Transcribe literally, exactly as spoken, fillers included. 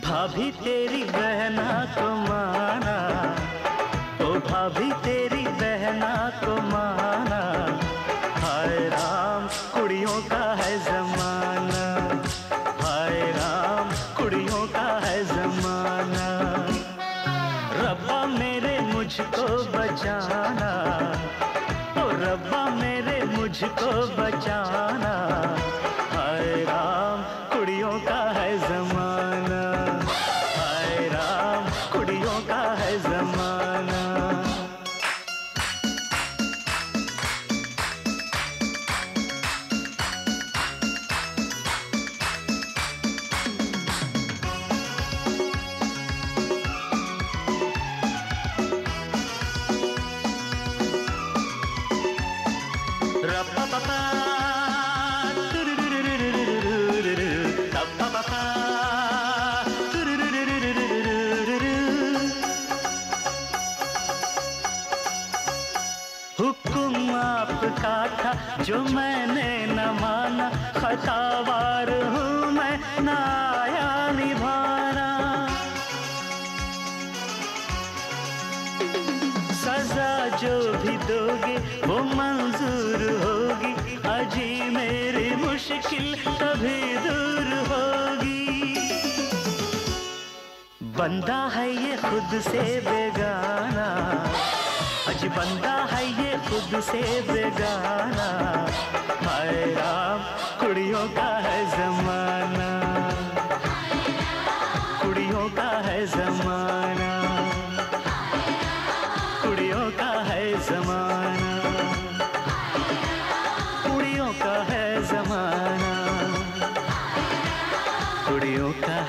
भाभी तेरी बहना को माना, ओ भाभी तेरी बहना को माना। हाय राम कुड़ियों का है जमाना, हाय राम कुड़ियों का है जमाना। रब्बा मेरे मुझको बचाना, ओ रब्बा मेरे मुझको बचाना। हाय राम कुड़ियों का है जमाना, हाय राम कुड़ियों का है जमाना। हुक्म आपका था जो मैंने न माना, खतावार हूँ मैं न आया निभाना। सजा जो भी दोगे वो मंजूर होगी, अजी मेरी मुश्किल तभी दूर होगी। बंदा है ये खुद से बेगाना, अजी बंदा है ये खुद से बेगाना। हाय राम कुड़ियों का है जमाना, कुड़ियों का है जमाना, कुड़ियों का है जमाना, कुड़ियों का है जमाना, कुड़ियों का